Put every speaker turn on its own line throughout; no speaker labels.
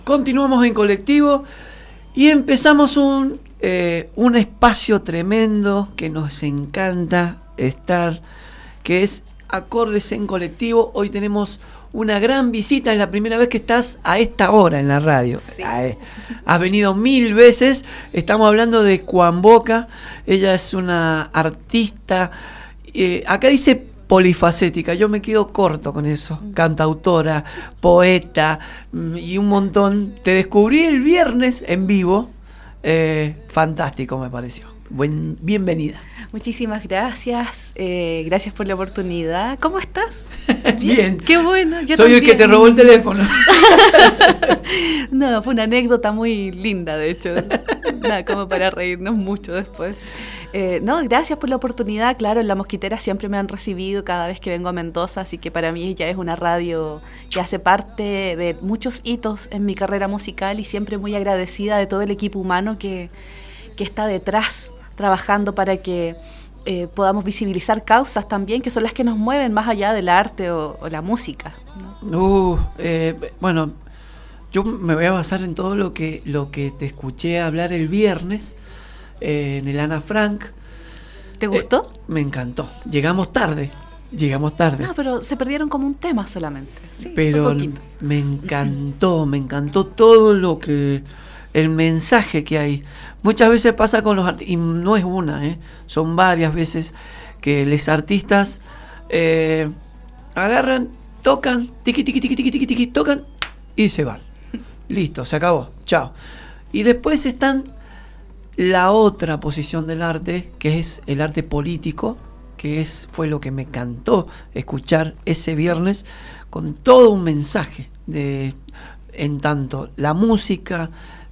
Continuamos en Colectivo y empezamos un espacio tremendo que nos encanta estar, que es Acordes en Colectivo. Hoy tenemos una gran visita, es la primera vez que estás a esta hora en la radio.
Sí.
Has venido 1000 veces, estamos hablando de Cuan Boca, ella es una artista, acá dice polifacética, yo me quedo corto con eso, cantautora, poeta y un montón. Te descubrí el viernes en vivo, fantástico me pareció. Bienvenida.
Muchísimas gracias, gracias por la oportunidad. ¿Cómo estás?
Bien.
Qué bueno. Yo
soy
también.
El que te robó el teléfono.
No, fue una anécdota muy linda, de hecho. Nada, como para reírnos mucho después. No, gracias por la oportunidad. Claro, en La Mosquitera siempre me han recibido cada vez que vengo a Mendoza, así que para mí ya es una radio que hace parte de muchos hitos en mi carrera musical y siempre muy agradecida de todo el equipo humano que está detrás trabajando para que podamos visibilizar causas también que son las que nos mueven más allá del arte o la música, ¿no?
Bueno, yo me voy a basar en todo lo que te escuché hablar el viernes en el Ana Frank.
¿Te gustó?
Me encantó. Llegamos tarde.
No, pero se perdieron como un tema solamente. Sí,
pero me encantó todo lo que... el mensaje que hay. Muchas veces pasa con los artistas, y no es una, son varias veces que los artistas agarran, tocan, tiqui, tocan y se van. Listo, se acabó, chao. Y después están la otra posición del arte, que es el arte político, fue lo que me encantó escuchar ese viernes, con todo un mensaje en tanto la música,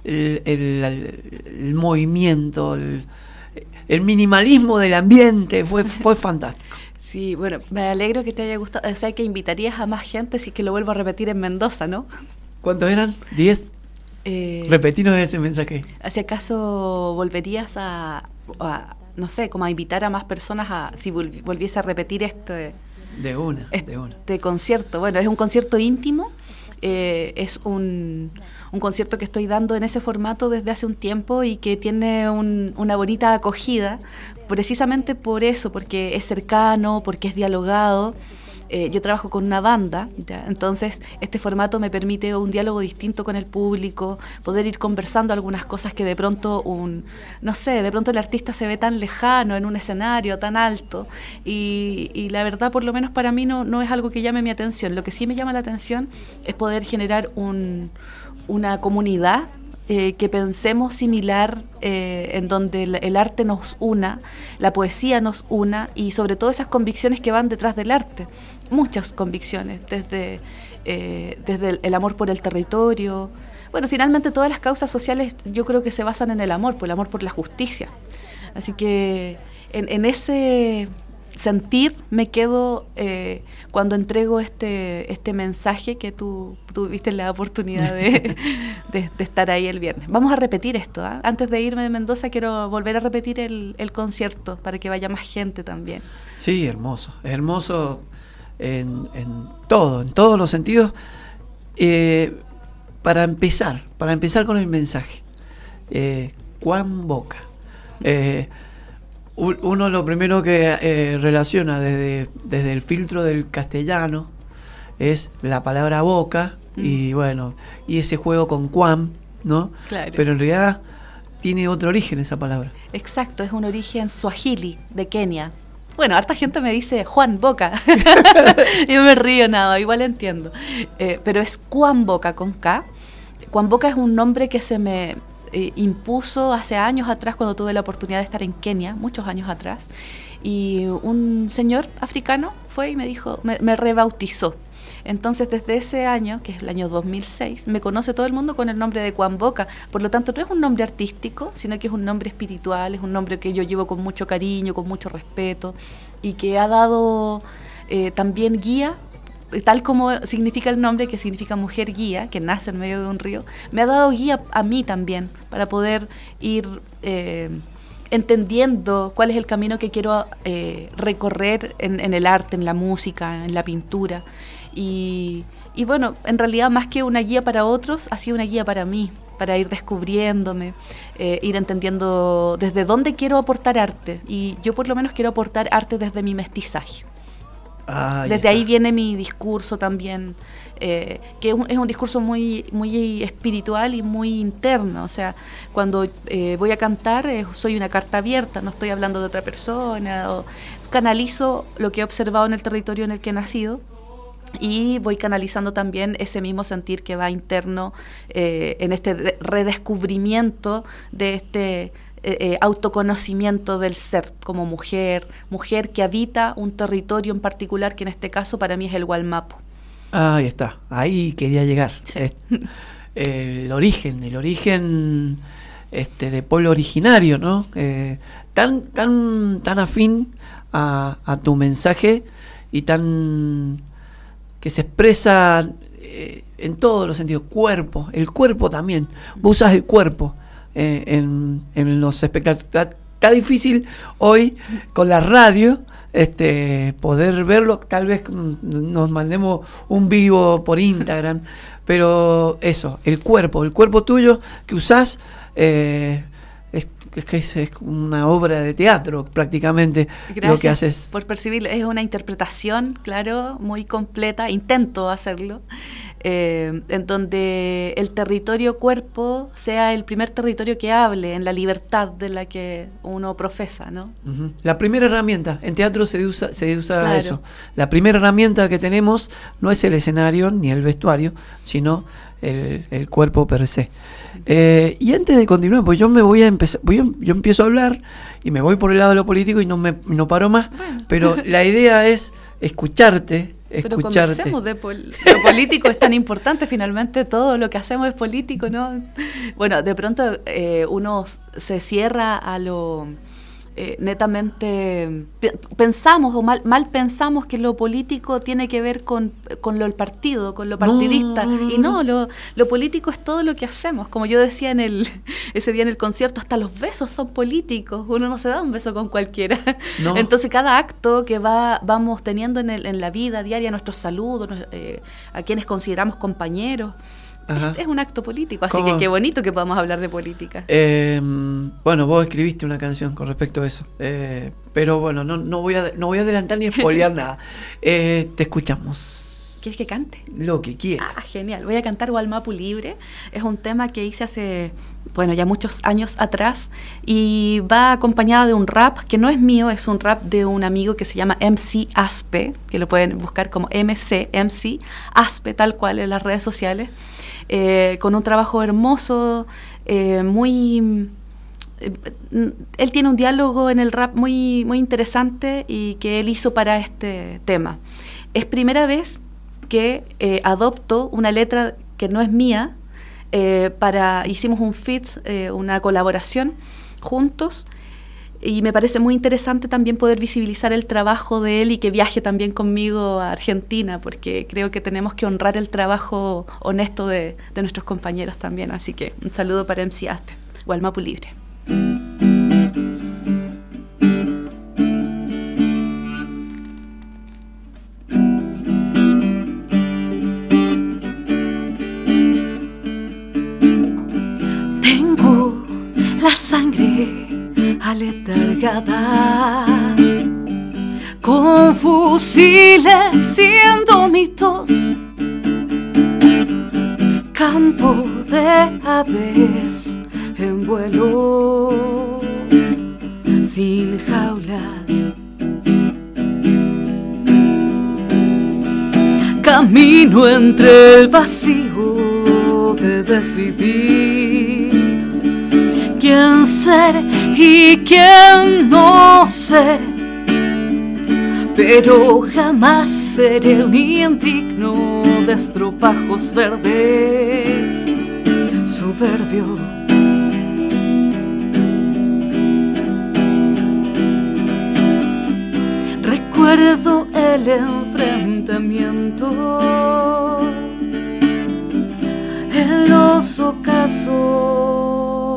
el movimiento, el minimalismo del ambiente, fue fantástico.
Sí, bueno, me alegro que te haya gustado. O sea, que invitarías a más gente si es que lo vuelvo a repetir en Mendoza, ¿no?
¿Cuántos eran? 10. Repetinos ese mensaje.
¿Si acaso volverías a no sé, como a invitar a más personas si volviese a repetir este concierto? Bueno, es un concierto íntimo, es un concierto que estoy dando en ese formato desde hace un tiempo y que tiene una bonita acogida, precisamente por eso, porque es cercano, porque es dialogado. Yo trabajo con una banda, ¿ya? Entonces este formato me permite un diálogo distinto con el público, poder ir conversando algunas cosas que de pronto de pronto el artista se ve tan lejano en un escenario tan alto y la verdad, por lo menos para mí no es algo que llame mi atención. Lo que sí me llama la atención es poder generar una comunidad que pensemos similar, en donde el arte nos una, la poesía nos una y sobre todo esas convicciones que van detrás del arte. Muchas convicciones, desde el amor por el territorio. Bueno, finalmente todas las causas sociales yo creo que se basan en el amor por la justicia. Así que en ese sentir me quedo cuando entrego este mensaje que tú tuviste la oportunidad de estar ahí el viernes. Vamos a repetir esto, ¿eh? Antes de irme de Mendoza quiero volver a repetir el concierto para que vaya más gente también.
Sí, hermoso en todos los sentidos. Para empezar con el mensaje, Cuan Boca. Uno lo primero que relaciona desde el filtro del castellano es la palabra boca y bueno, y ese juego con Cuan, ¿no? Claro. Pero en realidad tiene otro origen esa palabra.
Exacto, es un origen suajili de Kenia. Bueno, harta gente me dice Juan Boca. Yo me río, nada, igual entiendo. Pero es Cuan Boca con K. Cuan Boca es un nombre que se me impuso hace años atrás cuando tuve la oportunidad de estar en Kenia, muchos años atrás. Y un señor africano fue y me dijo, me rebautizó. Entonces, desde ese año, que es el año 2006, me conoce todo el mundo con el nombre de Cuan Boca. Por lo tanto, no es un nombre artístico, sino que es un nombre espiritual, es un nombre que yo llevo con mucho cariño, con mucho respeto, y que ha dado también guía, tal como significa el nombre, que significa mujer guía, que nace en medio de un río, me ha dado guía a mí también, para poder ir entendiendo cuál es el camino que quiero recorrer en el arte, en la música, en la pintura. Y Y bueno, en realidad más que una guía para otros, ha sido una guía para mí, para ir descubriéndome, ir entendiendo desde dónde quiero aportar arte. Y yo por lo menos quiero aportar arte desde mi mestizaje. Desde ahí viene mi discurso también, que es un discurso muy, muy espiritual y muy interno. O sea, cuando voy a cantar soy una carta abierta, no estoy hablando de otra persona, canalizo lo que he observado en el territorio en el que he nacido y voy canalizando también ese mismo sentir que va interno en este redescubrimiento de este autoconocimiento del ser como mujer que habita un territorio en particular, que en este caso para mí es el Wallmapu.
Ahí está, ahí quería llegar.
Sí.
El origen de pueblo originario, ¿no? Tan afín a tu mensaje y tan que se expresa en todos los sentidos. El cuerpo también. Vos usas el cuerpo en los espectáculos. Está difícil hoy con la radio poder verlo. Tal vez nos mandemos un vivo por Instagram, pero eso, el cuerpo tuyo que usás es una obra de teatro prácticamente.
Gracias
lo que haces.
Por percibirlo. Es una interpretación, claro, muy completa. Intento hacerlo. En donde el territorio cuerpo sea el primer territorio que hable en la libertad de la que uno profesa, ¿no?
Uh-huh. La primera herramienta, en teatro se usa
claro.
Eso. La primera herramienta que tenemos no es el escenario ni el vestuario, sino el cuerpo per se. Y antes de continuar, pues yo empiezo a hablar y me voy por el lado de lo político y no paro más, bueno. Pero la idea es escucharte.
Pero conversemos de lo político, es tan importante, finalmente todo lo que hacemos es político, ¿no? Bueno, de pronto uno se cierra a lo netamente, pensamos o mal pensamos que lo político tiene que ver con el partido, con lo partidista, y no, lo político es todo lo que hacemos, como yo decía ese día en el concierto, hasta los besos son políticos, uno no se da un beso con cualquiera, no. Entonces cada acto que vamos teniendo en la vida diaria, nuestros saludos, a quienes consideramos compañeros, es un acto político, así que qué bonito que podamos hablar de política.
Bueno, vos escribiste una canción con respecto a eso, pero bueno, no voy a adelantar ni spoilear nada. Te escuchamos.
¿Quieres que cante?
Lo que quieras.
Genial. Voy a cantar Wallmapu Libre. Es un tema que hice hace, ya muchos años atrás, y va acompañada de un rap que no es mío, es un rap de un amigo que se llama MC Aspe, que lo pueden buscar como MC Aspe, tal cual en las redes sociales. Con un trabajo hermoso, él tiene un diálogo en el rap muy, muy interesante y que él hizo para este tema. Es primera vez que adopto una letra que no es mía, hicimos un feat, una colaboración juntos, y me parece muy interesante también poder visibilizar el trabajo de él y que viaje también conmigo a Argentina, porque creo que tenemos que honrar el trabajo honesto de nuestros compañeros también. Así que un saludo para MC Aspe, Wallmapu Libre.
Tengo la sangre aletargada, con fusiles siendo mitos, campo de aves en vuelo, sin jaulas, camino entre el vacío de decidir quién ser y quién no ser, pero jamás seré un indigno de estropajos verdes, soberbio. Recuerdo el enfrentamiento en los ocasos.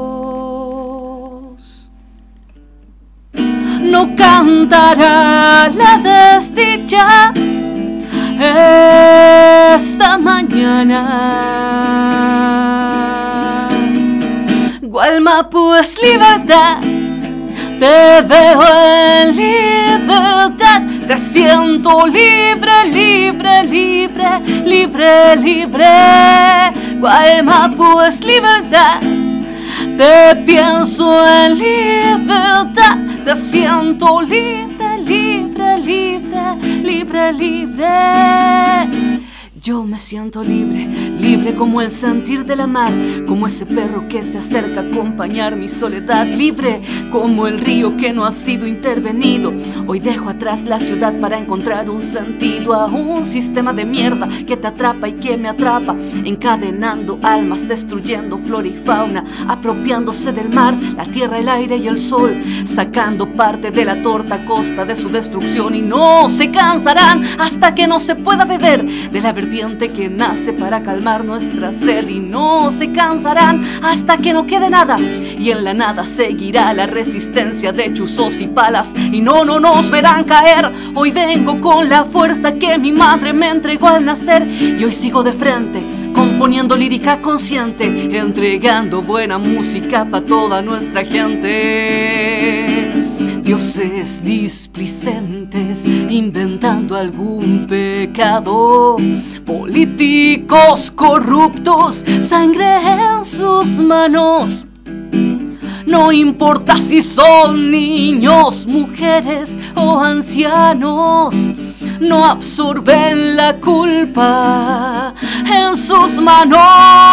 No cantará la desdicha esta mañana. Gualmapu es libertad, te veo en libertad, te siento libre, libre, libre, libre, libre. Gualmapu es libertad, te pienso en libertad, te siento libre, libre, libre, libre, libre. Yo me siento libre, libre como el sentir de la mar, como ese perro que se acerca a acompañar mi soledad, libre como el río que no ha sido intervenido. Hoy dejo atrás la ciudad para encontrar un sentido a un sistema de mierda que te atrapa y que me atrapa, encadenando almas, destruyendo flora y fauna, apropiándose del mar, la tierra, el aire y el sol, sacando parte de la torta a costa de su destrucción. Y no se cansarán hasta que no se pueda beber de la vertiente que nace para calmar nuestra sed. Y no se cansarán hasta que no quede nada, y en la nada seguirá la resistencia de chuzos y palas. Y no nos verán caer. Hoy vengo con la fuerza que mi madre me entregó al nacer, y hoy sigo de frente, componiendo lírica consciente, entregando buena música pa' toda nuestra gente. Dioses displicentes inventando algún pecado, políticos corruptos, sangre en sus manos. No importa si son niños, mujeres o ancianos, no absorben la culpa en sus manos.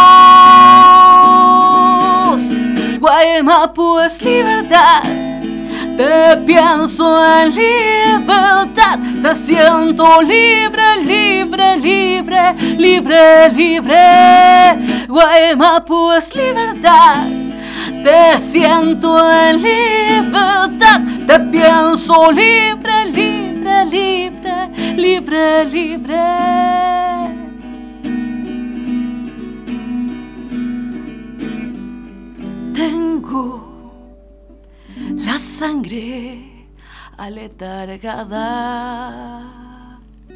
Gualmapu es libertad, te pienso en libertad, te siento libre, libre, libre, libre, libre. Gualmapu es libertad, te siento en libertad, te pienso libre, libre, libre, libre, libre. Tengo la sangre aletargada.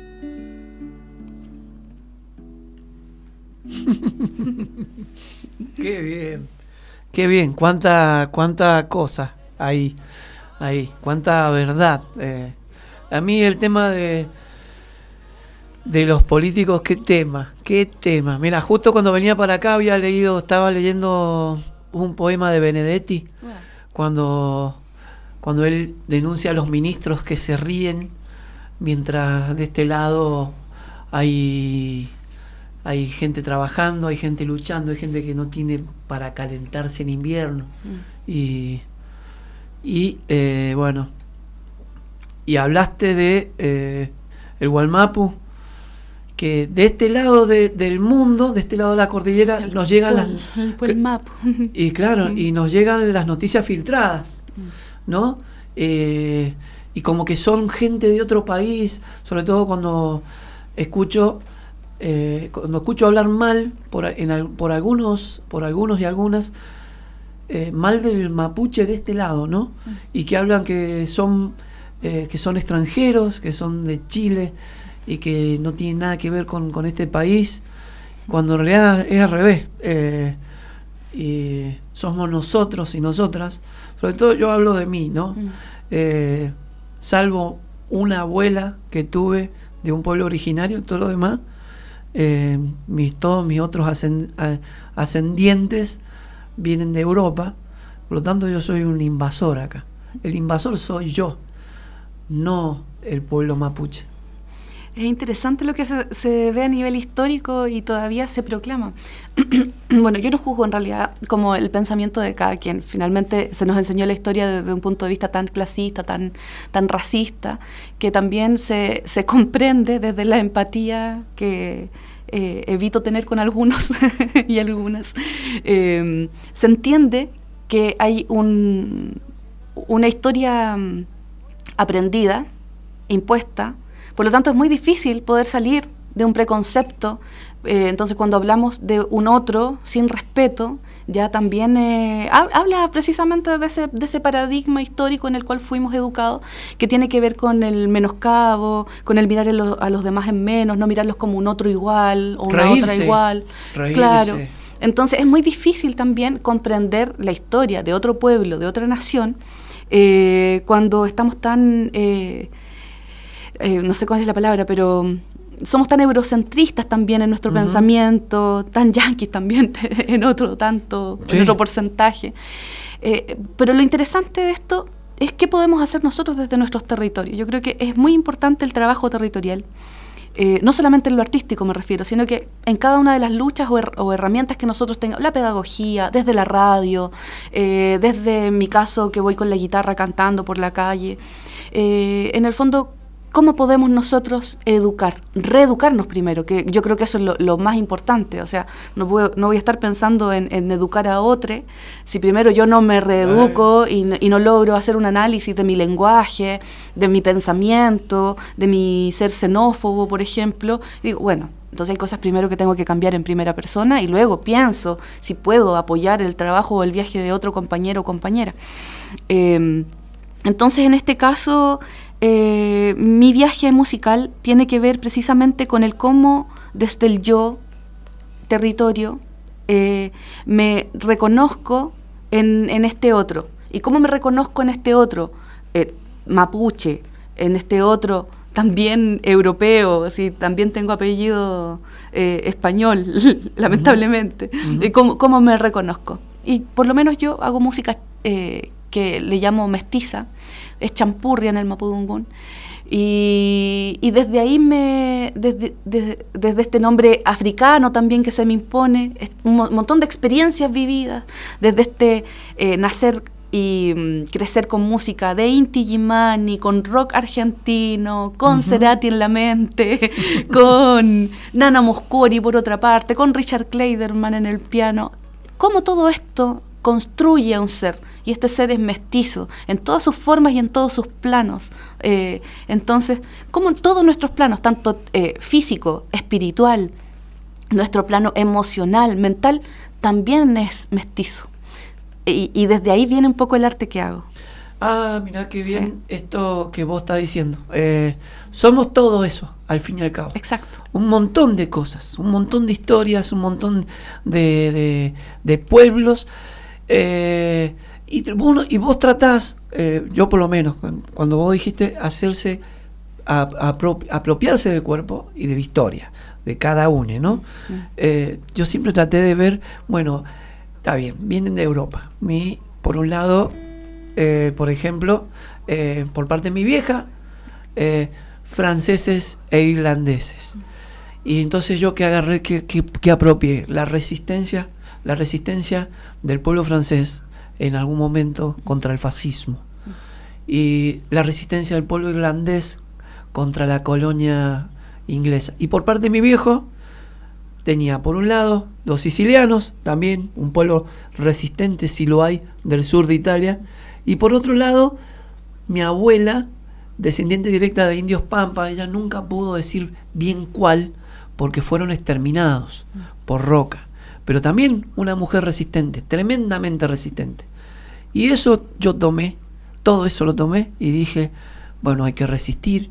Qué bien, qué bien, cuánta cosa ahí, cuánta verdad. A mí el tema de los políticos, qué tema. Mira, justo cuando venía para acá estaba leyendo un poema de Benedetti, cuando él denuncia a los ministros que se ríen, mientras de este lado hay gente trabajando, hay gente luchando, hay gente que no tiene para calentarse en invierno. Y bueno, y hablaste de el Gualmapu, que de este lado del mundo, de este lado de la cordillera, nos llegan
el Gualmapu.
Y claro, y nos llegan las noticias filtradas, ¿no? Y como que son gente de otro país, sobre todo cuando escucho hablar mal por algunos y algunas, mal del mapuche de este lado, ¿no? Y que hablan que son extranjeros, que son de Chile y que no tienen nada que ver con este país, cuando en realidad es al revés. Y somos nosotros y nosotras, sobre todo yo hablo de mí, ¿no? Salvo una abuela que tuve de un pueblo originario, todo lo demás, todos mis otros ascendientes vienen de Europa, por lo tanto yo soy un invasor acá. El invasor soy yo, no el pueblo mapuche.
Es interesante lo que se ve a nivel histórico y todavía se proclama. Bueno, yo no juzgo en realidad como el pensamiento de cada quien. Finalmente se nos enseñó la historia desde un punto de vista tan clasista, tan racista, que también se comprende desde la empatía que evito tener con algunos y algunas. Se entiende que hay una historia aprendida, impuesta. Por lo tanto, es muy difícil poder salir de un preconcepto. Entonces, cuando hablamos de un otro sin respeto, ya también habla precisamente de ese paradigma histórico en el cual fuimos educados, que tiene que ver con el menoscabo, con el mirar a los demás en menos, no mirarlos como un otro igual o una otra igual. Claro. Entonces, es muy difícil también comprender la historia de otro pueblo, de otra nación, cuando estamos tan, no sé cuál es la palabra, pero somos tan eurocentristas también en nuestro pensamiento, tan yanquis también en otro porcentaje. Pero lo interesante de esto es qué podemos hacer nosotros desde nuestros territorios. Yo creo que es muy importante el trabajo territorial. No solamente en lo artístico me refiero, sino que en cada una de las luchas o herramientas que nosotros tengamos, la pedagogía, desde la radio, desde mi caso que voy con la guitarra cantando por la calle, en el fondo, ¿cómo podemos nosotros reeducarnos primero? Que yo creo que eso es lo más importante. O sea, no voy a estar pensando en educar a otro si primero yo no me reeduco y no logro hacer un análisis de mi lenguaje, de mi pensamiento, de mi ser xenófobo, por ejemplo. Y digo, bueno, entonces hay cosas primero que tengo que cambiar en primera persona y luego pienso si puedo apoyar el trabajo o el viaje de otro compañero o compañera. Entonces, en este caso, mi viaje musical tiene que ver precisamente con el cómo desde el yo, territorio, me reconozco en este otro. ¿Y cómo me reconozco en este otro? Mapuche, en este otro también europeo, sí, también tengo apellido español, lamentablemente. ¿Cómo me reconozco? Y por lo menos yo hago música que le llamo mestiza, es champurria en el mapudungún, y desde ahí desde este nombre africano también que se me impone, un montón de experiencias vividas, desde este nacer y crecer con música de Inti Illimani, con rock argentino, con Cerati en la mente, con Nana Mouskouri por otra parte, con Richard Clayderman en el piano. ¿Cómo todo esto construye a un ser? Y este ser es mestizo en todas sus formas y en todos sus planos. Entonces, como en todos nuestros planos, tanto físico, espiritual, nuestro plano emocional, mental, también es mestizo. Y desde ahí viene un poco el arte que hago.
Ah, mirá qué bien esto que vos estás diciendo. Somos todo eso, al fin y al cabo.
Exacto.
Un montón de cosas, un montón de historias, un montón de pueblos. Y vos tratás, yo por lo menos, cuando vos dijiste hacerse, apropiarse del cuerpo y de la historia, de cada uno, ¿no? Yo siempre traté de ver, bueno, está bien, vienen de Europa. Por un lado, por ejemplo, por parte de mi vieja, franceses e irlandeses. Y entonces yo que agarré, que apropié la resistencia del pueblo francés en algún momento contra el fascismo, y la resistencia del pueblo irlandés contra la colonia inglesa. Y por parte de mi viejo tenía por un lado los sicilianos, también un pueblo resistente, si lo hay, del sur de Italia, y por otro lado mi abuela, descendiente directa de indios pampa. Ella nunca pudo decir bien cuál, porque fueron exterminados por Roca, pero también una mujer resistente, tremendamente resistente. Y eso yo tomé, todo eso lo tomé y dije, bueno, hay que resistir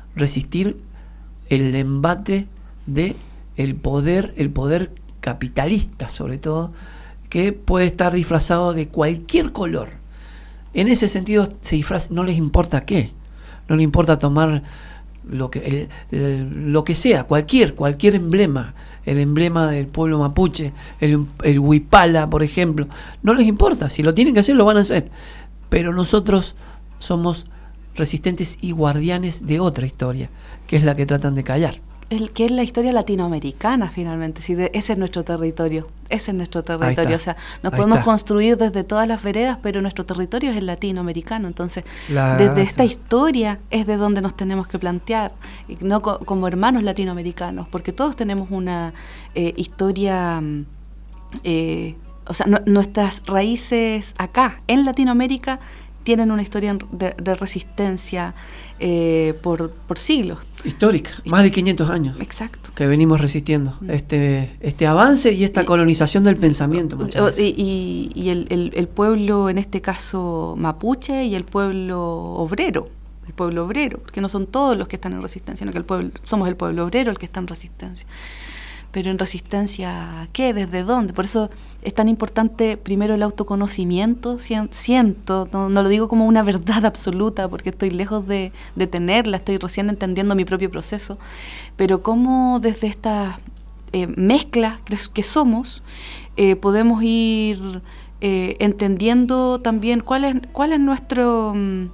el embate de el poder capitalista, sobre todo, que puede estar disfrazado de cualquier color. En ese sentido se disfraza, no les importa qué, no les importa tomar lo que sea, cualquier emblema, el emblema del pueblo mapuche, el huipala, por ejemplo, no les importa, si lo tienen que hacer, lo van a hacer. Pero nosotros somos resistentes y guardianes de otra historia, que es la que tratan de callar.
Que es la historia latinoamericana, finalmente. Sí, ese es nuestro territorio. O sea, nos podemos construir desde todas las veredas, pero nuestro territorio es el latinoamericano. Entonces, desde esta historia es de donde nos tenemos que plantear, y no como hermanos latinoamericanos, porque todos tenemos una historia, o sea, nuestras raíces acá, en Latinoamérica, tienen una historia de resistencia por siglos.
Histórica, más de 500 años.
Exacto.
Que venimos resistiendo este avance y esta colonización del pensamiento. Muchas veces.
Y el pueblo, en este caso mapuche, y el pueblo obrero, porque no son todos los que están en resistencia, sino que somos el pueblo obrero el que está en resistencia. Pero en resistencia, ¿qué? ¿Desde dónde? Por eso es tan importante primero el autoconocimiento, siento, no lo digo como una verdad absoluta, porque estoy lejos de tenerla, estoy recién entendiendo mi propio proceso, pero cómo desde esta mezcla que somos, podemos ir entendiendo también cuál es nuestro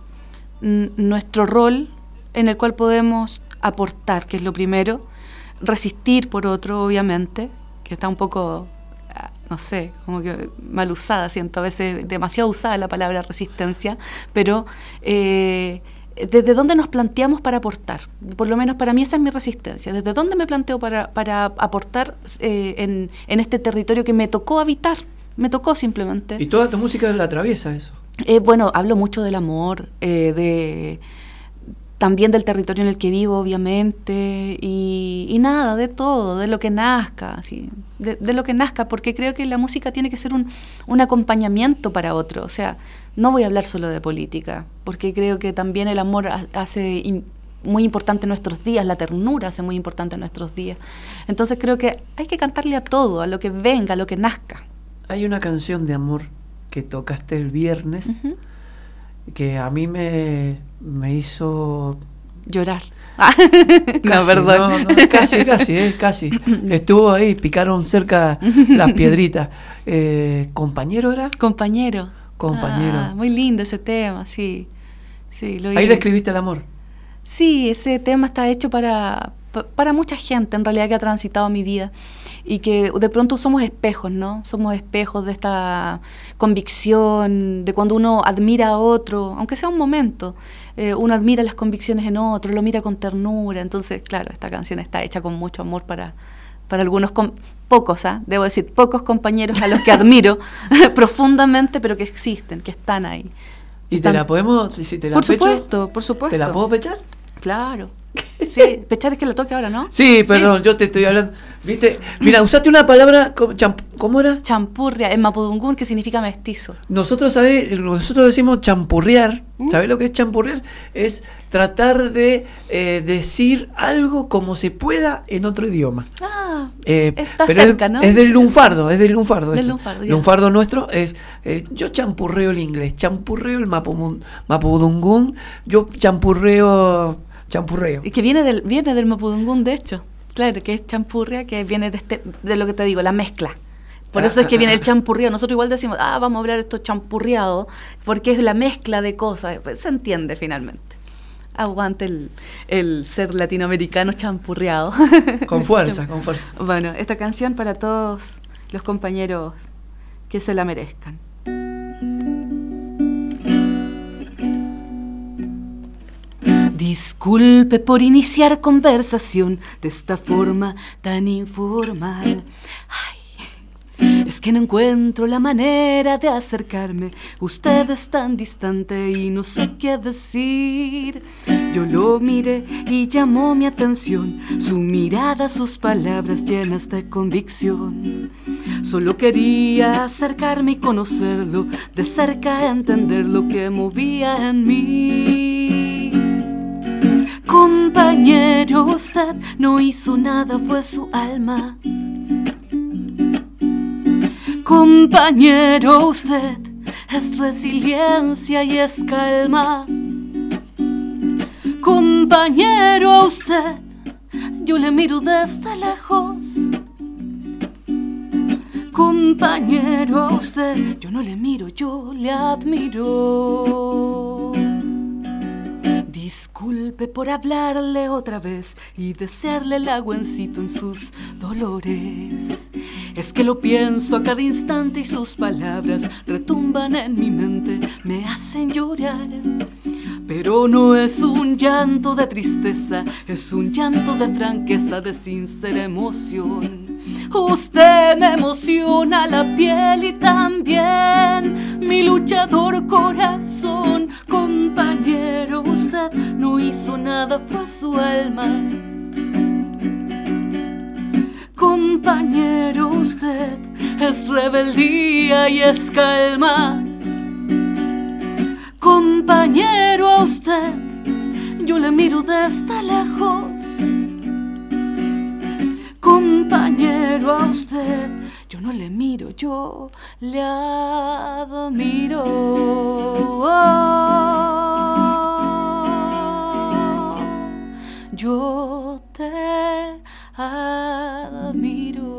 rol en el cual podemos aportar, que es lo primero. Resistir, por otro, obviamente, que está un poco, no sé, como que mal usada, siento a veces demasiado usada la palabra resistencia, pero ¿desde dónde nos planteamos para aportar? Por lo menos para mí esa es mi resistencia. ¿Desde dónde me planteo para aportar en este territorio que me tocó habitar? Me tocó simplemente.
Y toda tu música la atraviesa eso.
Bueno, hablo mucho del amor, también del territorio en el que vivo, obviamente, y nada, de todo, de lo que nazca, ¿sí? de lo que nazca, porque creo que la música tiene que ser un acompañamiento para otro. O sea, no voy a hablar solo de política, porque creo que también el amor hace muy importante en nuestros días, la ternura hace muy importante en nuestros días. Entonces creo que hay que cantarle a todo, a lo que venga, a lo que nazca.
Hay una canción de amor que tocaste el viernes, uh-huh, que a mí me hizo
llorar.
No, perdón. No, casi. Estuvo ahí, picaron cerca las piedritas. ¿Compañero era?
Compañero. Muy lindo ese tema, sí. Ahí
le escribiste el amor.
Sí, ese tema está hecho para mucha gente, en realidad, que ha transitado mi vida. Y que de pronto somos espejos, ¿no? Somos espejos de esta convicción, de cuando uno admira a otro, aunque sea un momento, uno admira las convicciones en otro, lo mira con ternura. Entonces, claro, esta canción está hecha con mucho amor para algunos, pocos, debo decir, pocos compañeros a los que admiro profundamente, pero que existen, que están ahí.
¿Y te la podemos, si te la
por
pecho?
Por supuesto.
¿Te la puedo pechar?
Claro. Sí, pechar es que la toque ahora, ¿no?
Sí, perdón, sí. Yo te estoy hablando. ¿Viste? Mira, usaste una palabra, ¿cómo era?
Champurria, en mapudungún, que significa mestizo.
Nosotros decimos champurrear. ¿Sabés lo que es champurrear? Es tratar de decir algo como se pueda en otro idioma.
Está
pero
cerca, ¿no?
Es del lunfardo. Del lunfardo nuestro. Yo champurreo el inglés, champurreo el mapudungún, yo champurreo.
Y que viene del mapudungún, de hecho. Claro, que es champurria, que viene de lo que te digo, la mezcla. Por eso es que viene el champurriado. Nosotros igual decimos, vamos a hablar esto champurriado, porque es la mezcla de cosas. Pues se entiende finalmente. Aguante el ser latinoamericano champurriado.
Con fuerza.
Bueno, esta canción para todos los compañeros que se la merezcan. Disculpe por iniciar conversación de esta forma tan informal. Es que no encuentro la manera de acercarme. Usted es tan distante y no sé qué decir. Yo lo miré y llamó mi atención. Su mirada, sus palabras llenas de convicción. Solo quería acercarme y conocerlo de cerca, entender lo que movía en mí. Compañero, usted no hizo nada, fue su alma. Compañero, usted es resiliencia y es calma. Compañero, usted, yo le miro desde lejos. Compañero, usted, yo no le miro, yo le admiro. Disculpe por hablarle otra vez y desearle el aguancito en sus dolores. Es que lo pienso a cada instante y sus palabras retumban en mi mente, me hacen llorar. Pero no es un llanto de tristeza, es un llanto de franqueza, de sincera emoción. Usted me emociona la piel y también mi luchador corazón.
hizo nada, fue a su alma. Compañero, usted es rebeldía y es calma. Compañero, a usted yo le miro desde lejos. Compañero, a usted yo no le miro, yo le admiro. Yo te admiro.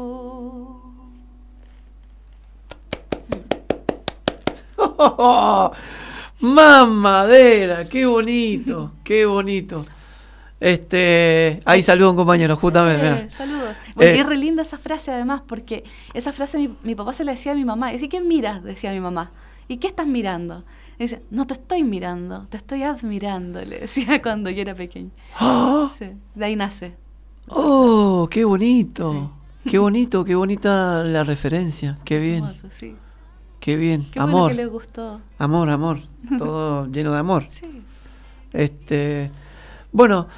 Mamadera, qué bonito, qué bonito. Ahí saludo a un compañero, justamente.
Saludos. Porque es re linda esa frase además, porque esa frase mi papá se la decía a mi mamá. Decía, ¿qué miras? Decía mi mamá. ¿Y qué estás mirando? Y dice, no te estoy mirando, te estoy admirando, le decía cuando yo era pequeña.
¡Oh!
Sí, de ahí nace.
¡Oh, qué bonito!
Sí.
Qué bonito, qué bonita la referencia. Qué bien.
Hermoso, sí.
Qué bien.
Qué
amor.
bueno que les gustó.
Amor, amor. Todo lleno de amor.
Sí.
Bueno,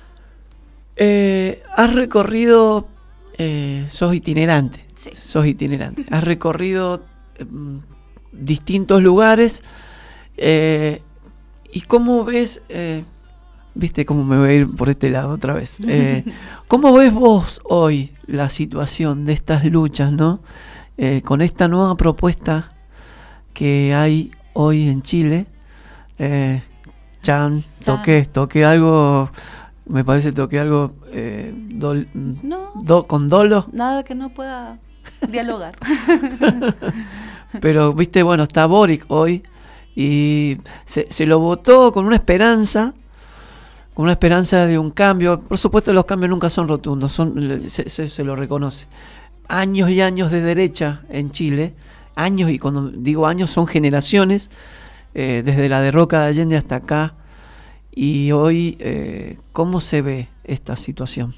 has recorrido, sos itinerante.
Sí.
Sos itinerante. Has recorrido distintos lugares. ¿Y cómo ves? Viste cómo me voy a ir por este lado otra vez. ¿Cómo ves vos hoy la situación de estas luchas, ¿no? Con esta nueva propuesta que hay hoy en Chile. Toqué algo, me parece toqué algo con dolo.
Nada que no pueda dialogar.
Pero, viste, bueno, está Boric hoy y se lo votó con una esperanza de un cambio. Por supuesto, los cambios nunca son rotundos, se lo reconoce. Años y años de derecha en Chile, años, y cuando digo años son generaciones, desde la derroca de Allende hasta acá. Y hoy, ¿cómo se ve esta situación?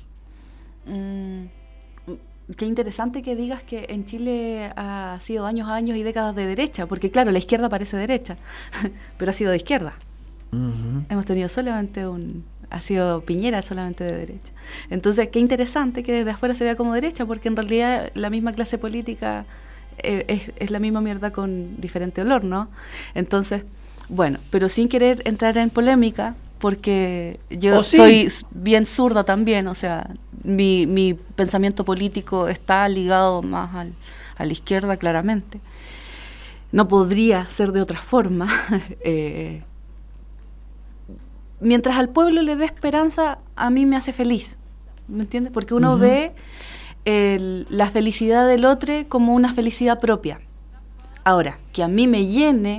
Qué interesante que digas que en Chile ha sido años y décadas de derecha, porque claro, la izquierda parece derecha, pero ha sido de izquierda. Uh-huh. Hemos tenido solamente ha sido Piñera solamente de derecha. Entonces, qué interesante que desde afuera se vea como derecha, porque en realidad la misma clase política es la misma mierda con diferente olor, ¿no? Entonces, bueno, pero sin querer entrar en polémica, porque yo soy bien zurda también, o sea, mi pensamiento político está ligado más a la izquierda, claramente. No podría ser de otra forma. Mientras al pueblo le dé esperanza, a mí me hace feliz, ¿me entiendes? Porque uno uh-huh. ve la felicidad del otro como una felicidad propia. Ahora, que a mí me llene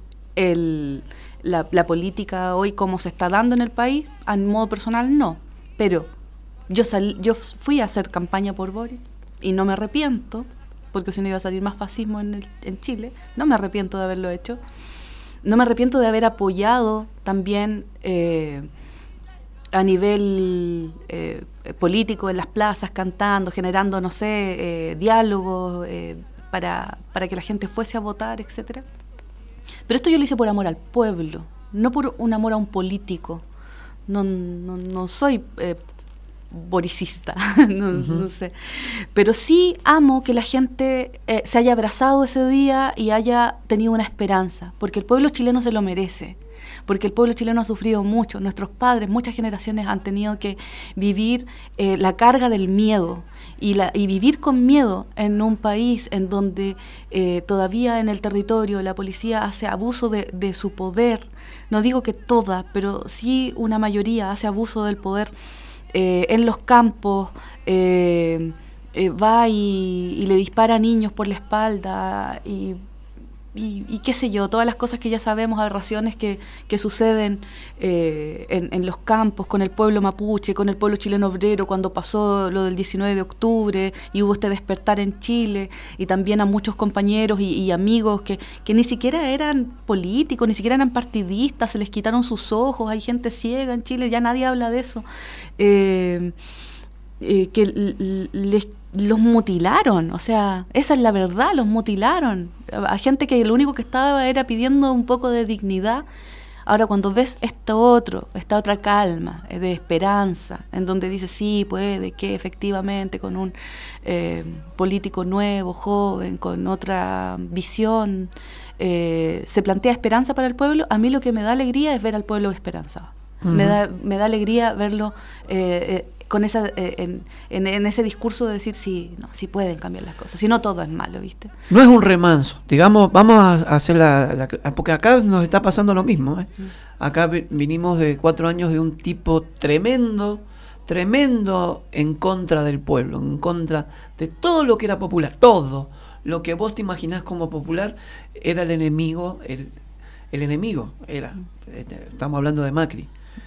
la política hoy como se está dando en el país, a modo personal no, pero yo fui a hacer campaña por Boric y no me arrepiento, porque si no iba a salir más fascismo en Chile, no me arrepiento de haberlo hecho. No me arrepiento de haber apoyado también a nivel político en las plazas, cantando, generando, no sé, diálogos para que la gente fuese a votar, etcétera. Pero esto yo lo hice por amor al pueblo, no por un amor a un político. No soy boricista, no sé. Pero sí amo que la gente se haya abrazado ese día y haya tenido una esperanza, porque el pueblo chileno se lo merece, porque el pueblo chileno ha sufrido mucho. Nuestros padres, muchas generaciones han tenido que vivir la carga del miedo y vivir con miedo en un país en donde todavía en el territorio la policía hace abuso de su poder. No digo que toda, pero sí una mayoría hace abuso del poder. En los campos va y le dispara a niños por la espalda y qué sé yo, todas las cosas que ya sabemos, aberraciones que suceden en los campos, con el pueblo mapuche, con el pueblo chileno obrero, cuando pasó lo del 19 de octubre y hubo este despertar en Chile, y también a muchos compañeros y amigos que ni siquiera eran políticos, ni siquiera eran partidistas, se les quitaron sus ojos, hay gente ciega en Chile, ya nadie habla de eso, los mutilaron, o sea, esa es la verdad, los mutilaron. A gente que lo único que estaba era pidiendo un poco de dignidad, Ahora, cuando ves esta otra calma de esperanza, en donde dices, sí, puede que efectivamente con un político nuevo, joven, con otra visión, se plantea esperanza para el pueblo, a mí lo que me da alegría es ver al pueblo esperanzado. Uh-huh. Me da alegría verlo con esa en ese discurso de decir, sí pueden cambiar las cosas, si no todo es malo, ¿viste?
No es un remanso, digamos, vamos a hacer porque acá nos está pasando lo mismo, ¿eh? Acá vinimos de 4 años de un tipo tremendo en contra del pueblo, en contra de todo lo que era popular, todo lo que vos te imaginás como popular era el enemigo, el enemigo era, estamos hablando de Macri.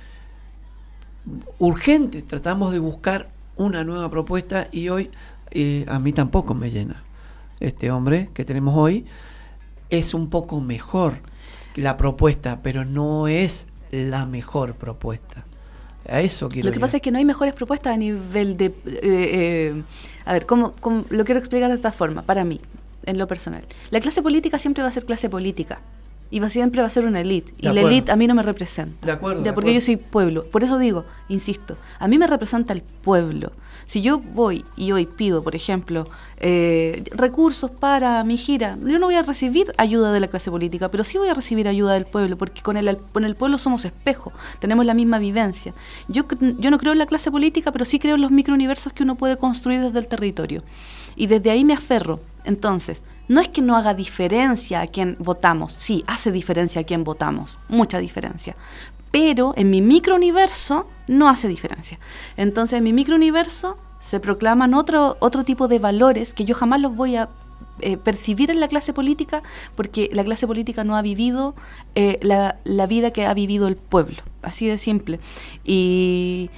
Urgente, tratamos de buscar una nueva propuesta y hoy a mí tampoco me llena. Este hombre que tenemos hoy es un poco mejor que la propuesta, pero no es la mejor propuesta. A eso quiero
Lo que pasa es que no hay mejores propuestas a nivel de... a ver, ¿cómo lo quiero explicar de esta forma? Para mí, en lo personal. La clase política siempre va a ser clase política. Y siempre va a ser una élite. Y la élite a mí no me representa.
De acuerdo.
Porque yo soy pueblo. Por eso digo, insisto, a mí me representa el pueblo. Si yo voy y hoy pido, por ejemplo, recursos para mi gira, yo no voy a recibir ayuda de la clase política, pero sí voy a recibir ayuda del pueblo, porque con el pueblo somos espejo, tenemos la misma vivencia. Yo no creo en la clase política, pero sí creo en los microuniversos que uno puede construir desde el territorio. Y desde ahí me aferro. Entonces, no es que no haga diferencia a quién votamos. Sí, hace diferencia a quién votamos. Mucha diferencia. Pero en mi microuniverso no hace diferencia. Entonces, en mi microuniverso se proclaman otro tipo de valores que yo jamás los voy a percibir en la clase política, porque la clase política no ha vivido la vida que ha vivido el pueblo. Así de simple. Y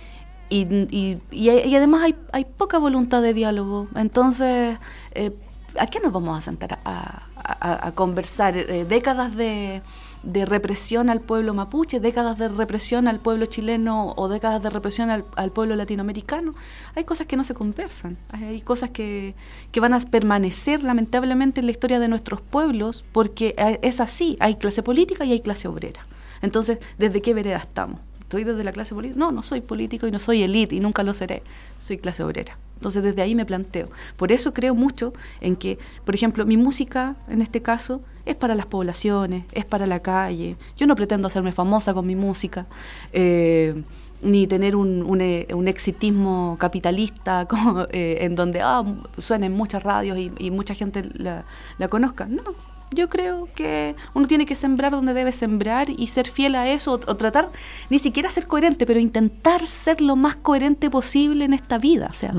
además hay poca voluntad de diálogo. Entonces, ¿a qué nos vamos a sentar a conversar? Décadas de represión al pueblo mapuche, décadas de represión al pueblo chileno o décadas de represión al pueblo latinoamericano. Hay cosas que no se conversan, hay cosas que van a permanecer lamentablemente en la historia de nuestros pueblos, porque es así, hay clase política y hay clase obrera. Entonces, ¿desde qué vereda estamos? ¿Estoy desde la clase política? No soy político y no soy élite y nunca lo seré. Soy clase obrera. Entonces desde ahí me planteo. Por eso creo mucho en que, por ejemplo, mi música, en este caso, es para las poblaciones, es para la calle. Yo no pretendo hacerme famosa con mi música, ni tener un exitismo capitalista en donde suenen muchas radios y mucha gente la conozca. No. Yo creo que uno tiene que sembrar donde debe sembrar y ser fiel a eso, o tratar, ni siquiera ser coherente, pero intentar ser lo más coherente posible en esta vida. O sea,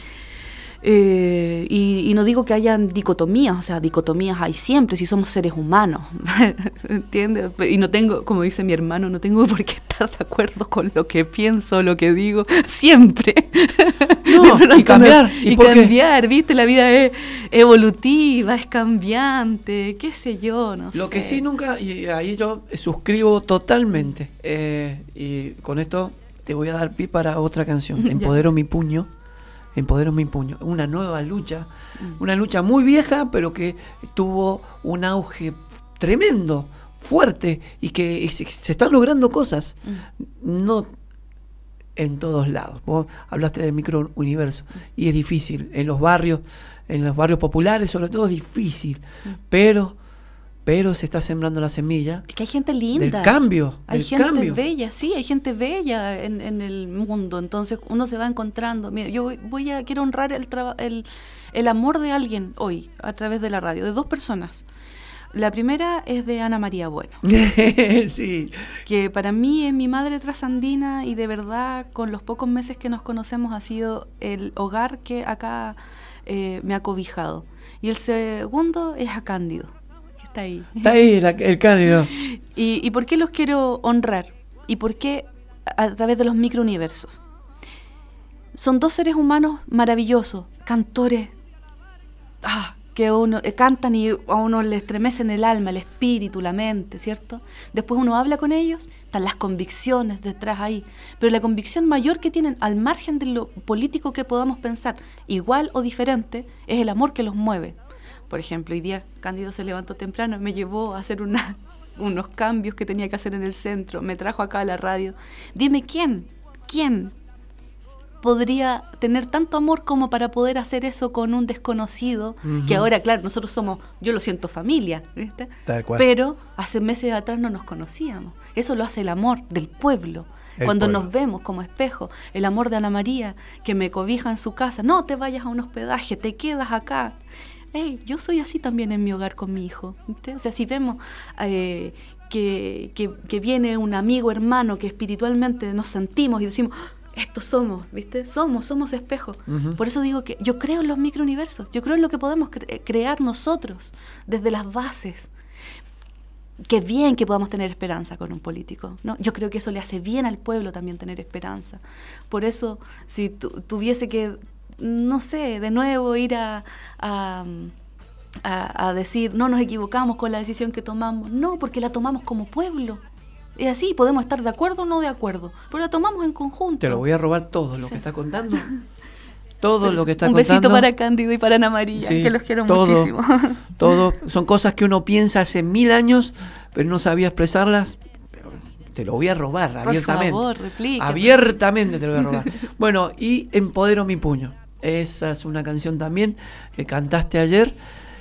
y no digo que hayan dicotomías, o sea, dicotomías hay siempre, si somos seres humanos, ¿entiendes? Y no tengo, como dice mi hermano, no tengo por qué estar de acuerdo con lo que pienso, lo que digo, siempre.
No, y cambiar.
Y cambiar, ¿viste? La vida es evolutiva, es cambiante, qué sé yo, no sé.
Lo que sí nunca, y ahí yo suscribo totalmente, y con esto te voy a dar pie para otra canción, Empodero mi puño, una nueva lucha, una lucha muy vieja, pero que tuvo un auge tremendo, fuerte, y que se están logrando cosas, no en todos lados. Vos hablaste de microuniverso, y es difícil, en los barrios populares sobre todo es difícil, pero se está sembrando la semilla.
Es que hay gente linda.
Del cambio.
Hay gente bella, sí, hay gente bella en el mundo. Entonces uno se va encontrando. Mira, yo quiero honrar el amor de alguien hoy a través de la radio, de 2 personas. La primera es de Ana María Bueno.
Sí.
Que para mí es mi madre trasandina y de verdad con los pocos meses que nos conocemos ha sido el hogar que acá me ha cobijado. Y el segundo es a Cándido. Está ahí
el Cándido.
¿Y por qué los quiero honrar? ¿Y por qué a través de los microuniversos? Son 2 seres humanos maravillosos, cantores, que uno cantan y a uno le estremecen el alma, el espíritu, la mente, ¿cierto? Después uno habla con ellos, están las convicciones detrás ahí, pero la convicción mayor que tienen, al margen de lo político que podamos pensar, igual o diferente, es el amor que los mueve. Por ejemplo, hoy día Cándido se levantó temprano, me llevó a hacer unos cambios que tenía que hacer en el centro, me trajo acá a la radio. Dime, ¿quién podría tener tanto amor como para poder hacer eso con un desconocido? Que ahora, claro, nosotros somos, yo lo siento, familia, ¿viste?
Tal cual.
Pero hace meses atrás no nos conocíamos. Eso lo hace el amor del pueblo. Cuando nos vemos como espejo, el amor de Ana María, que me cobija en su casa, no te vayas a un hospedaje, te quedas acá. Yo soy así también en mi hogar con mi hijo, ¿viste? O sea, si vemos que viene un amigo, hermano, que espiritualmente nos sentimos y decimos, estos somos, ¿viste? Somos espejos. Por eso digo que yo creo en los microuniversos, yo creo en lo que podemos crear nosotros desde las bases. Qué bien que podamos tener esperanza con un político, ¿no? Yo creo que eso le hace bien al pueblo también tener esperanza. Por eso, si tuviese que, no sé, de nuevo ir a decir, no nos equivocamos con la decisión que tomamos, no, porque la tomamos como pueblo. Es así, podemos estar de acuerdo o no de acuerdo, pero la tomamos en conjunto.
Te lo voy a robar todo lo que está contando. Todo lo que está
un
contando.
Un besito para Cándido y para Ana María,
sí,
que los quiero
todo,
muchísimo.
Todo, son cosas que uno piensa hace 1000 años, pero no sabía expresarlas. Te lo voy a robar abiertamente.
Por favor, replica.
Abiertamente te lo voy a robar. Bueno, y Empodero mi puño. Esa es una canción también que cantaste ayer.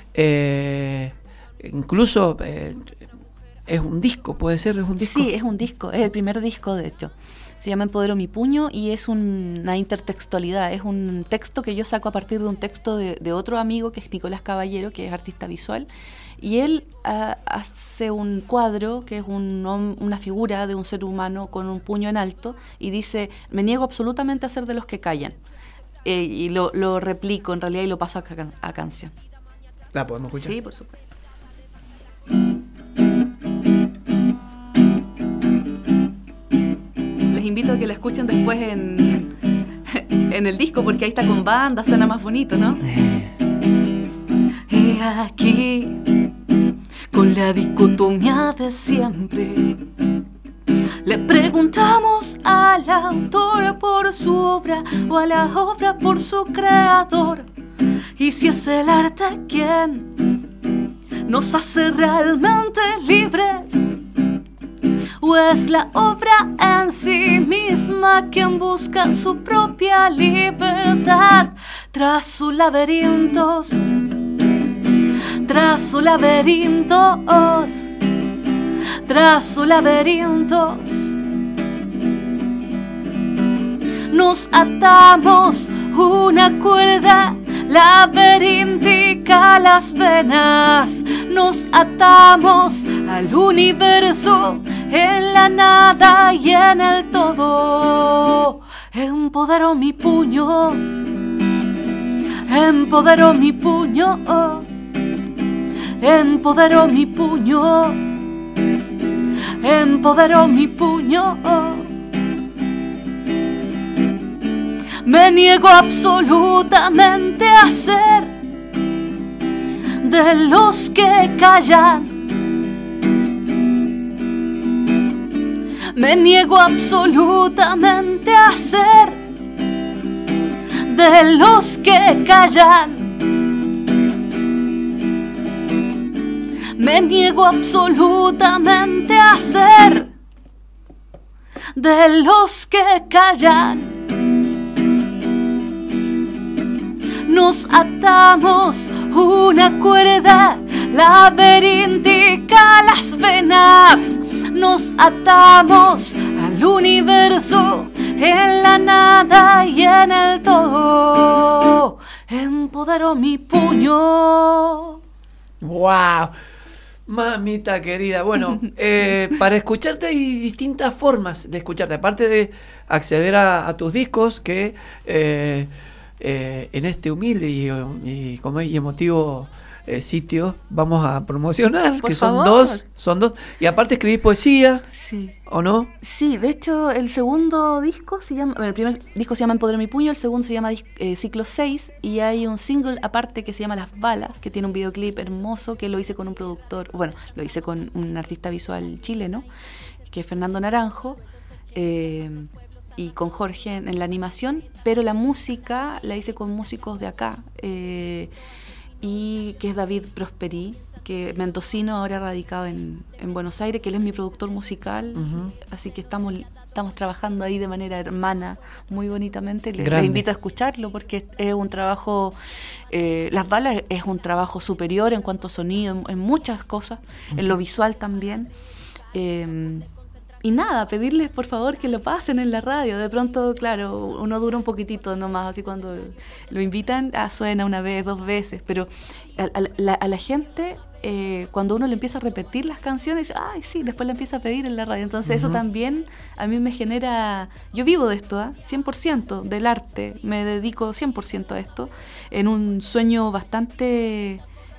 Incluso es un disco, ¿puede ser? ¿Es un disco?
Sí, es un disco, es el primer disco, de hecho. Se llama Empodero mi puño y es una intertextualidad, es un texto que yo saco a partir de un texto de otro amigo que es Nicolás Caballero, que es artista visual, y él hace un cuadro que es una figura de un ser humano con un puño en alto y dice, me niego absolutamente a ser de los que callan. Y lo replico en realidad y lo paso a canción.
¿La podemos escuchar?
Sí, por supuesto. Les invito a que la escuchen después en el disco, porque ahí está con banda, suena más bonito, ¿no?
He aquí, con la dicotomía de siempre, le preguntamos al autor por su obra o a la obra por su creador. Y si es el arte quien nos hace realmente libres, o es la obra en sí misma quien busca su propia libertad tras sus laberintos, tras sus laberintos, tras sus laberintos. Nos atamos una cuerda laberíntica a las venas, nos atamos al universo, en la nada y en el todo. Empodero mi puño, empodero mi puño, empodero mi puño, empodero mi puño. Me niego absolutamente a ser de los que callan. Me niego absolutamente a ser de los que callan. Me niego absolutamente a ser de los que callan. Nos atamos una cuerda laberíntica a las venas, nos atamos al universo, en la nada y en el todo. Empodero mi puño.
¡Wow! Mamita querida. Bueno, para escucharte hay distintas formas de escucharte. Aparte de acceder a tus discos, que en este humilde y como es, y emotivo sitio vamos a promocionar,
por
que
favor.
son dos. Y aparte escribís poesía,
Sí.
¿o no?
Sí, de hecho el segundo disco se llama, bueno, el primer disco se llama Empodero mi puño, el segundo se llama Ciclo 6 y hay un single aparte que se llama Las Balas, que tiene un videoclip hermoso que lo hice con un productor, bueno, lo hice con un artista visual chileno, que es Fernando Naranjo, y con Jorge en la animación, pero la música la hice con músicos de acá, y que es David Prosperi, que mendocino, ahora radicado en Buenos Aires, que él es mi productor musical, así que estamos trabajando ahí de manera hermana, muy bonitamente. Les invito a escucharlo porque es un trabajo, Las Balas es un trabajo superior en cuanto a sonido, en muchas cosas, en lo visual también. Y nada, pedirles por favor que lo pasen en la radio. De pronto, claro, uno dura un poquitito nomás, así cuando lo invitan, suena una vez, 2 veces, pero a la gente, cuando uno le empieza a repetir las canciones, ay sí, después la empieza a pedir en la radio. Entonces eso también a mí me genera, yo vivo de esto, 100% del arte, me dedico 100% a esto, en un sueño bastante...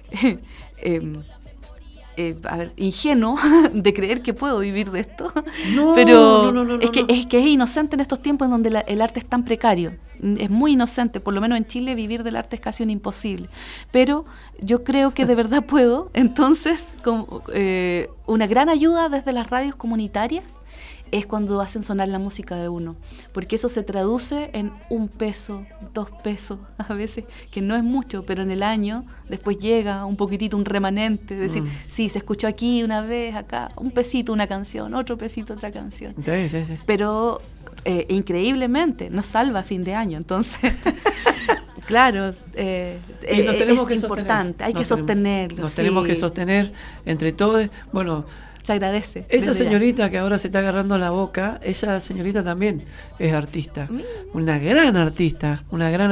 ingenuo de creer que puedo vivir de esto, pero es que es inocente en estos tiempos en donde el arte es tan precario, es muy inocente, por lo menos en Chile vivir del arte es casi un imposible, pero yo creo que de verdad puedo. Entonces una gran ayuda desde las radios comunitarias es cuando hacen sonar la música de uno, porque eso se traduce en 1 peso, 2 pesos, a veces, que no es mucho, pero en el año después llega un poquitito, un remanente, decir, sí, se escuchó aquí una vez, acá, 1 pesito una canción, otro pesito otra canción. Sí. Pero increíblemente nos salva a fin de año, entonces... Claro, es importante, hay que sostenerlo.
Nos tenemos que sostener entre todos, bueno...
Se agradece.
Esa señorita que ahora se está agarrando la boca, esa señorita también es artista. Una gran artista,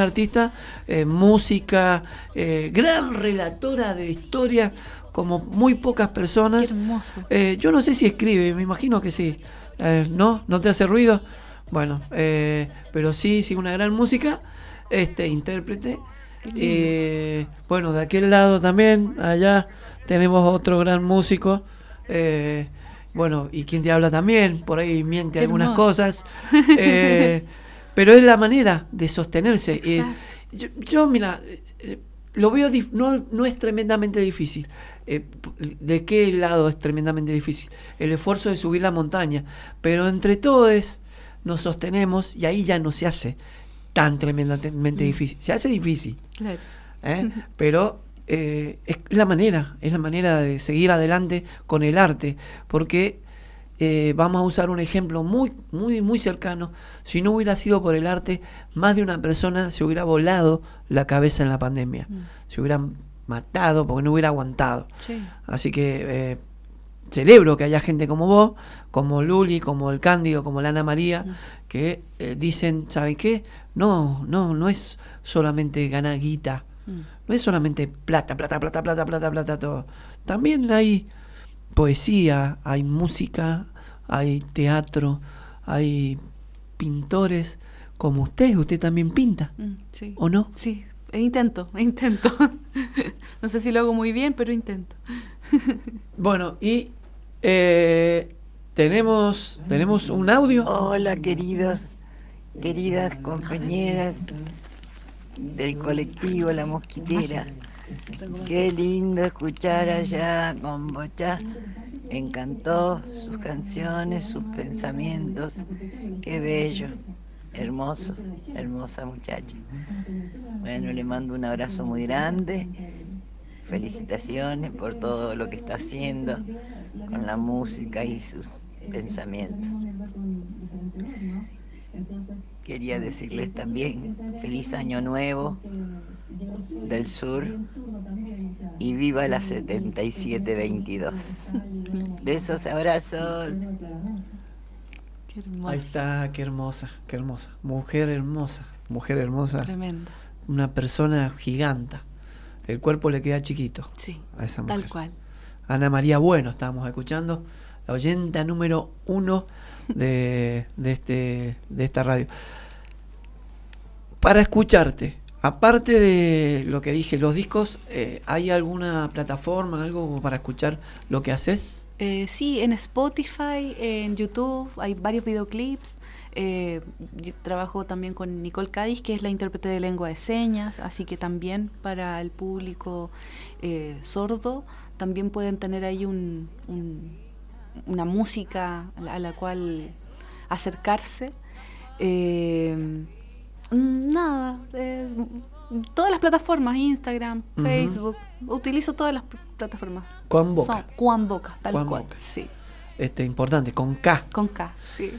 música, gran relatora de historias, como muy pocas personas.
Qué hermoso.
Yo no sé si escribe, me imagino que sí. ¿No te hace ruido? Bueno, pero sí, una gran música, intérprete. Bueno, de aquel lado también, allá tenemos otro gran músico. Bueno, y quien te habla también, por ahí miente algunas cosas, pero es la manera de sostenerse. Yo mira, lo veo, no es tremendamente difícil. ¿De qué lado es tremendamente difícil? El esfuerzo de subir la montaña, pero entre todos nos sostenemos y ahí ya no se hace tan tremendamente difícil. Se hace difícil,
claro.
Pero es la manera de seguir adelante con el arte, porque vamos a usar un ejemplo muy, muy, muy cercano. Si no hubiera sido por el arte, más de una persona se hubiera volado la cabeza en la pandemia, se hubieran matado porque no hubiera aguantado. Sí. Así que celebro que haya gente como vos, como Luli, como el Cándido, como la Ana María, que dicen, ¿saben qué? No es solamente ganar guita. No es solamente plata, todo. También hay poesía, hay música, hay teatro, hay pintores como usted. Usted también pinta,
sí.
¿O no?
Sí, intento. No sé si lo hago muy bien, pero intento.
Bueno, y tenemos un audio.
Hola, queridas compañeras del colectivo La Mosquitera. Qué lindo escuchar allá con Bochá. Me encantó sus canciones, sus pensamientos. Qué bello, hermosa muchacha. Bueno, le mando un abrazo muy grande. Felicitaciones por todo lo que está haciendo con la música y sus pensamientos. Quería decirles también feliz año nuevo del sur y viva la 7722. Besos, abrazos.
Qué hermosa.
Ahí está, qué hermosa. Mujer hermosa.
Tremenda.
Una persona giganta. El cuerpo le queda chiquito.
Sí,
a esa mujer.
tal cual.
Ana María Bueno, estábamos escuchando, la oyenta número 1 de esta radio. Para escucharte, aparte de lo que dije, los discos, ¿hay alguna plataforma, algo para escuchar lo que haces?
Sí, en Spotify, en YouTube, hay varios videoclips. Yo trabajo también con Nicole Cádiz, que es la intérprete de lengua de señas, así que también para el público sordo, también pueden tener ahí una música a la cual acercarse. Todas las plataformas, Instagram, Facebook, utilizo todas las plataformas.
Cuamboca.
Cuamboca, tal
Cuamboca.
cual. Sí.
Importante, con K.
Con K, sí.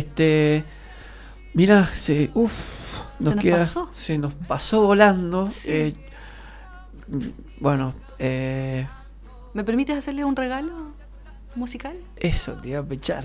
Mira,
nos pasó.
Se nos pasó volando.
Sí.
Bueno,
¿Me permites hacerle un regalo musical?
eso, te iba a pechar.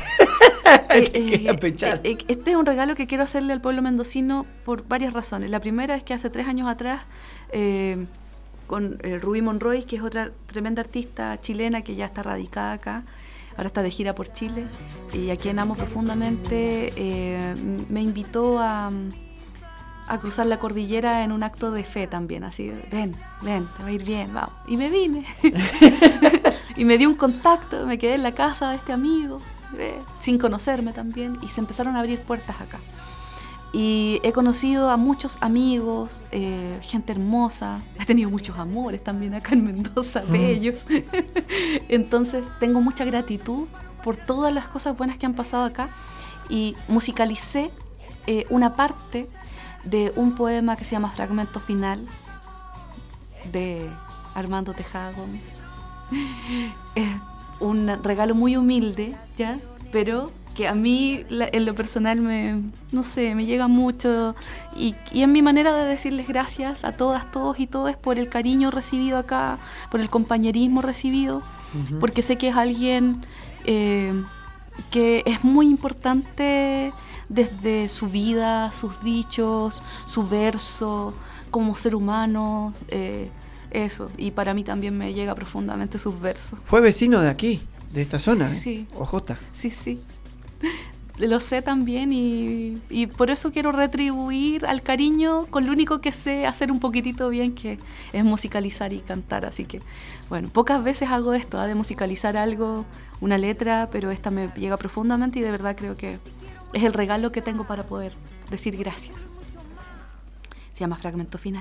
Este es un regalo que quiero hacerle al pueblo mendocino por varias razones. La primera es que hace 3 años atrás, con Rubí Monroy, que es otra tremenda artista chilena que ya está radicada acá, ahora está de gira por Chile, y a quien amo profundamente, me invitó a cruzar la cordillera en un acto de fe también, así, ven, te va a ir bien, vamos. Y me vine. Y me dio un contacto, me quedé en la casa de este amigo, sin conocerme también, y se empezaron a abrir puertas acá. Y he conocido a muchos amigos, gente hermosa, he tenido muchos amores también acá en Mendoza, bellos. Entonces tengo mucha gratitud por todas las cosas buenas que han pasado acá, y musicalicé una parte de un poema que se llama Fragmento Final, de Armando Tejada Gómez. Es un regalo muy humilde, ¿ya? Pero que a mí en lo personal me llega mucho, y en mi manera de decirles gracias a todas, todos y todas por el cariño recibido acá, por el compañerismo recibido, porque sé que es alguien que es muy importante desde su vida, sus dichos, su verso, como ser humano, eso. Y para mí también me llega profundamente sus versos.
Fue vecino de aquí, de esta zona,
Sí.
Ojota.
Sí. Lo sé también, y por eso quiero retribuir al cariño con lo único que sé hacer un poquitito bien, que es musicalizar y cantar. Así que, bueno, pocas veces hago esto, de musicalizar algo, una letra, pero esta me llega profundamente, y de verdad creo que es el regalo que tengo para poder decir gracias. Se llama Fragmento Final.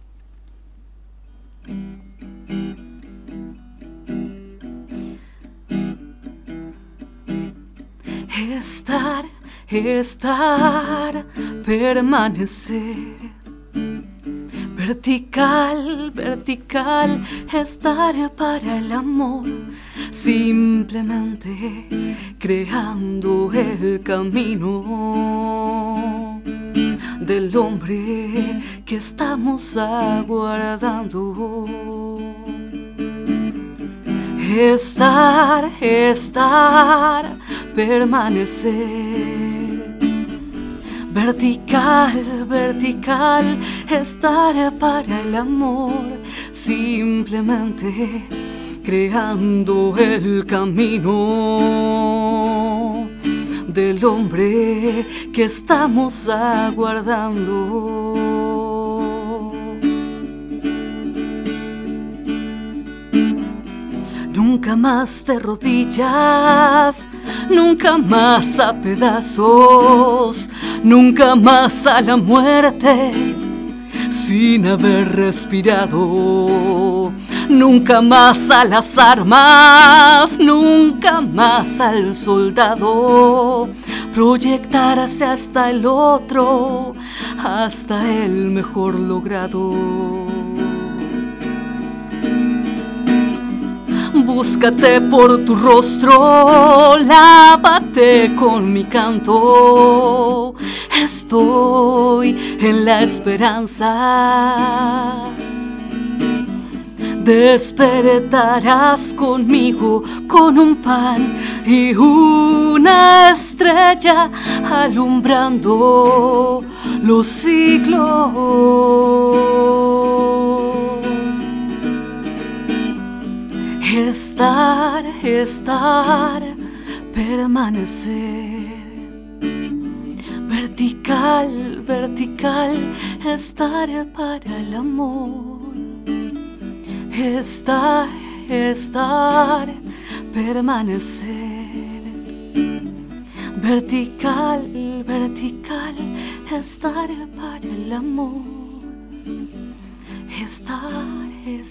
Estar, permanecer, vertical, estar para el amor, simplemente creando el camino del hombre que estamos aguardando. Estar, permanecer, vertical, estar para el amor, simplemente creando el camino del hombre que estamos aguardando. Nunca más de rodillas, nunca más a pedazos, nunca más a la muerte sin haber respirado, nunca más a las armas, nunca más al soldado, proyectarse hasta el otro, hasta el mejor logrado. Búscate por tu rostro, lávate con mi canto. Estoy en la esperanza. Despertarás conmigo con un pan y una estrella alumbrando los siglos. Estar, permanecer, vertical, estar para el amor. Estar, permanecer, vertical, estar para el amor. Estar,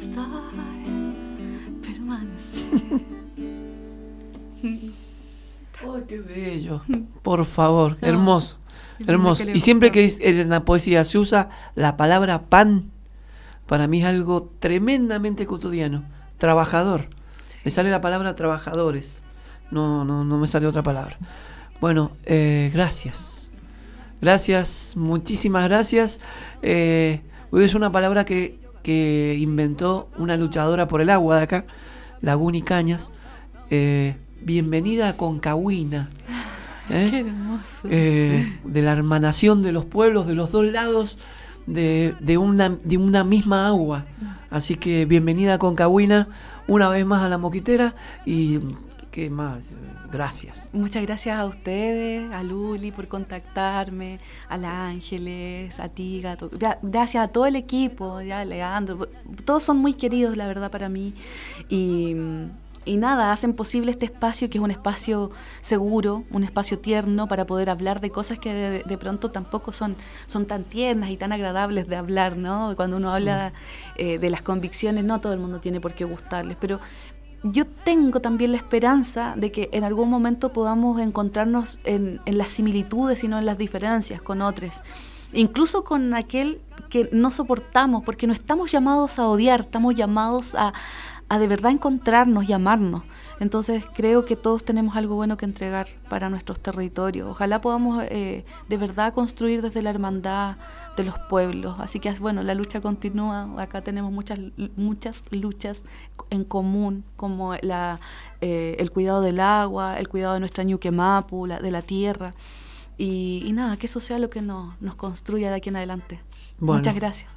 ¡Oh, qué bello! Por favor,
No,
hermoso. Y siempre que en la poesía se usa la palabra pan, para mí es algo tremendamente cotidiano. trabajador. Me sale la palabra trabajadores. No me sale otra palabra. Bueno, gracias. Gracias, muchísimas gracias. Es una palabra que inventó una luchadora por el agua de acá, Laguna y Cañas. Bienvenida a Concahuina.
Qué hermoso.
De la hermanación de los pueblos de los dos lados de una misma agua. Así que bienvenida a Concahuina una vez más a La Mosquitera. Y qué más, gracias.
Muchas gracias a ustedes, a Luli por contactarme, a la Ángeles, a ti, Gato. Gracias a todo el equipo, ya Leandro. Todos son muy queridos, la verdad, para mí. Y nada, hacen posible este espacio, que es un espacio seguro, un espacio tierno para poder hablar de cosas que de pronto tampoco son tan tiernas y tan agradables de hablar, ¿no? Cuando uno habla de las convicciones, no todo el mundo tiene por qué gustarles, pero yo tengo también la esperanza de que en algún momento podamos encontrarnos en las similitudes y no en las diferencias con otros. Incluso con aquel que no soportamos, porque no estamos llamados a odiar, estamos llamados a de verdad encontrarnos y amarnos. Entonces creo que todos tenemos algo bueno que entregar para nuestros territorios. Ojalá podamos de verdad construir desde la hermandad de los pueblos. Así que bueno, la lucha continúa. Acá tenemos muchas luchas en común, como el cuidado del agua, el cuidado de nuestra Ñuquemapu, de la tierra. Y nada, que eso sea lo que nos construya de aquí en adelante. Bueno. Muchas gracias.